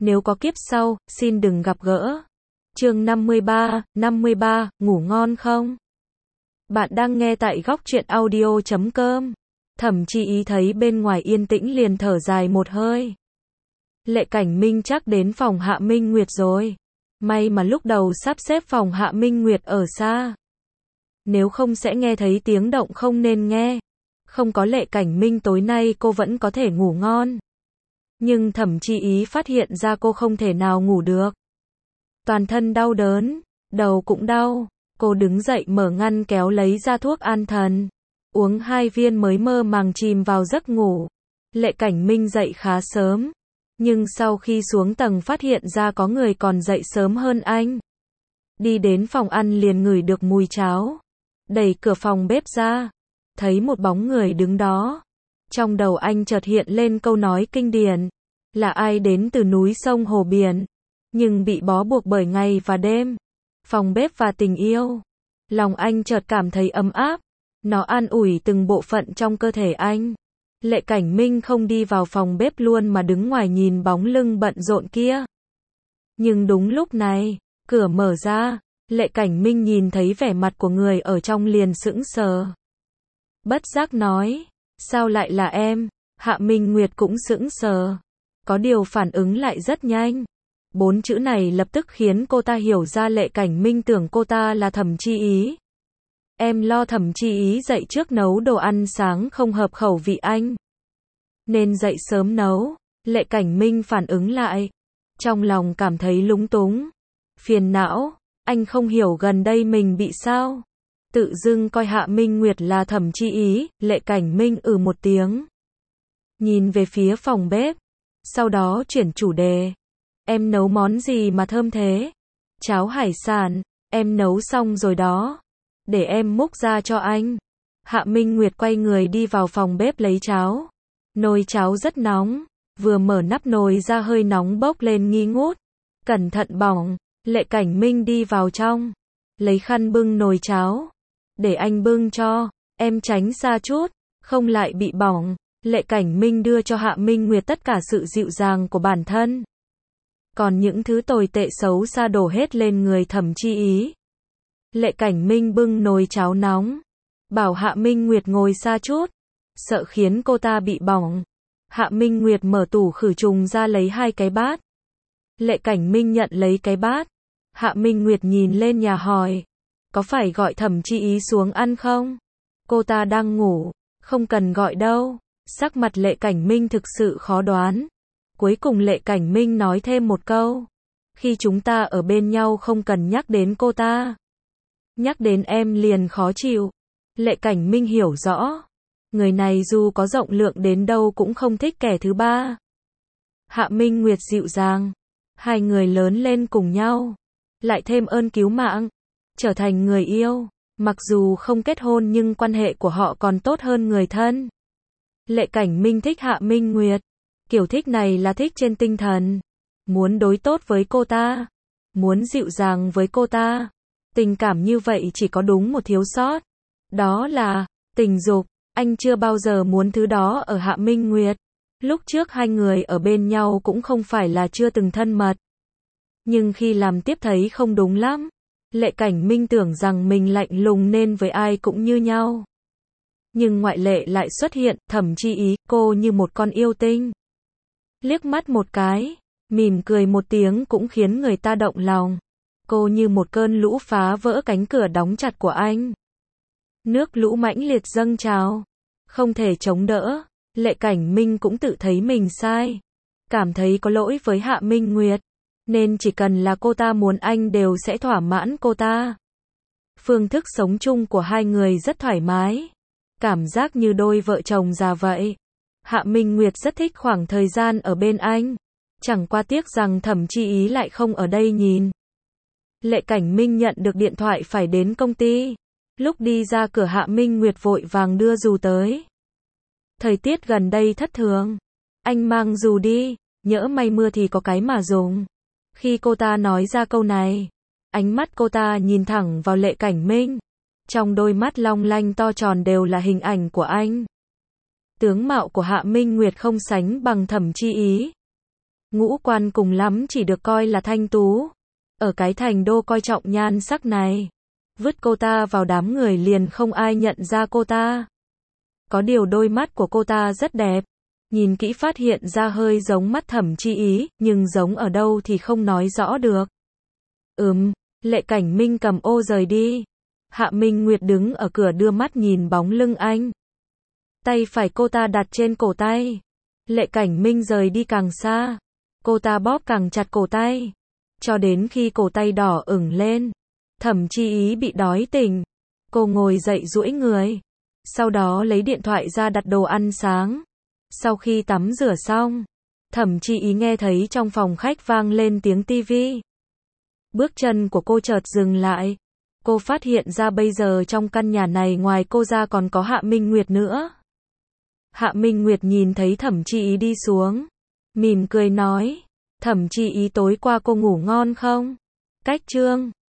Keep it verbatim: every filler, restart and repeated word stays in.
Nếu có kiếp sau, xin đừng gặp gỡ. Chương năm mươi ba, năm mươi ba, ngủ ngon không? Bạn đang nghe tại góc truyện audio chấm com. Thẩm Chi Ý thấy bên ngoài yên tĩnh liền thở dài một hơi. Lệ Cảnh Minh chắc đến phòng Hạ Minh Nguyệt rồi. May mà lúc đầu sắp xếp phòng Hạ Minh Nguyệt ở xa. Nếu không sẽ nghe thấy tiếng động không nên nghe. Không có Lệ Cảnh Minh tối nay cô vẫn có thể ngủ ngon. Nhưng Thẩm Chi Ý phát hiện ra cô không thể nào ngủ được. Toàn thân đau đớn, đầu cũng đau. Cô đứng dậy mở ngăn kéo lấy ra thuốc an thần. Uống hai viên mới mơ màng chìm vào giấc ngủ. Lệ Cảnh Minh dậy khá sớm. Nhưng sau khi xuống tầng phát hiện ra có người còn dậy sớm hơn anh. Đi đến phòng ăn liền ngửi được mùi cháo. Đẩy cửa phòng bếp ra. Thấy một bóng người đứng đó. Trong đầu anh chợt hiện lên câu nói kinh điển. Là ai đến từ núi sông hồ biển. Nhưng bị bó buộc bởi ngày và đêm. Phòng bếp và tình yêu. Lòng anh chợt cảm thấy ấm áp. Nó an ủi từng bộ phận trong cơ thể anh. Lệ Cảnh Minh không đi vào phòng bếp luôn mà đứng ngoài nhìn bóng lưng bận rộn kia. Nhưng đúng lúc này, cửa mở ra. Lệ Cảnh Minh nhìn thấy vẻ mặt của người ở trong liền sững sờ. Bất giác nói, sao lại là em? Hạ Minh Nguyệt cũng sững sờ. Có điều phản ứng lại rất nhanh. Bốn chữ này lập tức khiến cô ta hiểu ra Lệ Cảnh Minh tưởng cô ta là Thẩm Chi Ý. Em lo Thẩm Chi Ý dậy trước nấu đồ ăn sáng không hợp khẩu vị anh. Nên dậy sớm nấu. Lệ Cảnh Minh phản ứng lại. Trong lòng cảm thấy lúng túng. Phiền não. Anh không hiểu gần đây mình bị sao. Tự dưng coi Hạ Minh Nguyệt là Thẩm Chi Ý. Lệ Cảnh Minh ừ một tiếng. Nhìn về phía phòng bếp. Sau đó chuyển chủ đề. Em nấu món gì mà thơm thế? Cháo hải sản. Em nấu xong rồi đó. Để em múc ra cho anh. Hạ Minh Nguyệt quay người đi vào phòng bếp lấy cháo. Nồi cháo rất nóng. Vừa mở nắp nồi ra hơi nóng bốc lên nghi ngút. Cẩn thận bỏng. Lệ Cảnh Minh đi vào trong. Lấy khăn bưng nồi cháo. Để anh bưng cho. Em tránh xa chút. Không lại bị bỏng. Lệ Cảnh Minh đưa cho Hạ Minh Nguyệt tất cả sự dịu dàng của bản thân. Còn những thứ tồi tệ xấu xa đổ hết lên người Thẩm Chi Ý. Lệ Cảnh Minh bưng nồi cháo nóng. Bảo Hạ Minh Nguyệt ngồi xa chút. Sợ khiến cô ta bị bỏng. Hạ Minh Nguyệt mở tủ khử trùng ra lấy hai cái bát. Lệ Cảnh Minh nhận lấy cái bát. Hạ Minh Nguyệt nhìn lên nhà hỏi. Có phải gọi Thẩm Chi Ý xuống ăn không? Cô ta đang ngủ. Không cần gọi đâu. Sắc mặt Lệ Cảnh Minh thực sự khó đoán. Cuối cùng Lệ Cảnh Minh nói thêm một câu. Khi chúng ta ở bên nhau không cần nhắc đến cô ta. Nhắc đến em liền khó chịu. Lệ Cảnh Minh hiểu rõ. Người này dù có rộng lượng đến đâu cũng không thích kẻ thứ ba. Hạ Minh Nguyệt dịu dàng. Hai người lớn lên cùng nhau. Lại thêm ơn cứu mạng. Trở thành người yêu. Mặc dù không kết hôn nhưng quan hệ của họ còn tốt hơn người thân. Lệ Cảnh Minh thích Hạ Minh Nguyệt. Kiểu thích này là thích trên tinh thần. Muốn đối tốt với cô ta. Muốn dịu dàng với cô ta. Tình cảm như vậy chỉ có đúng một thiếu sót. Đó là tình dục. Anh chưa bao giờ muốn thứ đó ở Hạ Minh Nguyệt. Lúc trước hai người ở bên nhau cũng không phải là chưa từng thân mật. Nhưng khi làm tiếp thấy không đúng lắm. Lệ Cảnh Minh tưởng rằng mình lạnh lùng nên với ai cũng như nhau. Nhưng ngoại lệ lại xuất hiện, Thẩm Chi Ý, cô như một con yêu tinh. Liếc mắt một cái, mỉm cười một tiếng cũng khiến người ta động lòng. Cô như một cơn lũ phá vỡ cánh cửa đóng chặt của anh. Nước lũ mãnh liệt dâng trào. Không thể chống đỡ. Lệ Cảnh Minh cũng tự thấy mình sai. Cảm thấy có lỗi với Hạ Minh Nguyệt. Nên chỉ cần là cô ta muốn anh đều sẽ thỏa mãn cô ta. Phương thức sống chung của hai người rất thoải mái. Cảm giác như đôi vợ chồng già vậy. Hạ Minh Nguyệt rất thích khoảng thời gian ở bên anh. Chẳng qua tiếc rằng Thẩm Chi Ý lại không ở đây nhìn. Lệ Cảnh Minh nhận được điện thoại phải đến công ty. Lúc đi ra cửa Hạ Minh Nguyệt vội vàng đưa dù tới. Thời tiết gần đây thất thường. Anh mang dù đi, nhỡ may mưa thì có cái mà dùng. Khi cô ta nói ra câu này, ánh mắt cô ta nhìn thẳng vào Lệ Cảnh Minh. Trong đôi mắt long lanh to tròn đều là hình ảnh của anh. Tướng mạo của Hạ Minh Nguyệt không sánh bằng Thẩm Chi Ý. ngũ quan cùng lắm chỉ được coi là thanh tú. Ở cái thành đô coi trọng nhan sắc này, vứt cô ta vào đám người liền không ai nhận ra cô ta. Có điều đôi mắt của cô ta rất đẹp, nhìn kỹ phát hiện ra hơi giống mắt Thẩm Chi Ý, nhưng giống ở đâu thì không nói rõ được. Ừm, Lệ Cảnh Minh cầm ô rời đi. Hạ Minh Nguyệt đứng ở cửa đưa mắt nhìn bóng lưng anh. Tay phải cô ta đặt trên cổ tay. Lệ Cảnh Minh rời đi càng xa, cô ta bóp càng chặt cổ tay, cho đến khi cổ tay đỏ ửng lên. Thẩm Chi Ý bị đói tỉnh, cô ngồi dậy duỗi người, sau đó lấy điện thoại ra đặt đồ ăn sáng. Sau khi tắm rửa xong, Thẩm Chi Ý nghe thấy trong phòng khách vang lên tiếng tivi. Bước chân của cô chợt dừng lại. Cô phát hiện ra bây giờ trong căn nhà này ngoài cô ra còn có Hạ Minh Nguyệt nữa. Hạ Minh Nguyệt nhìn thấy Thẩm Chi Ý đi xuống, mỉm cười nói, Thẩm Chi Ý tối qua cô ngủ ngon không? Cách chương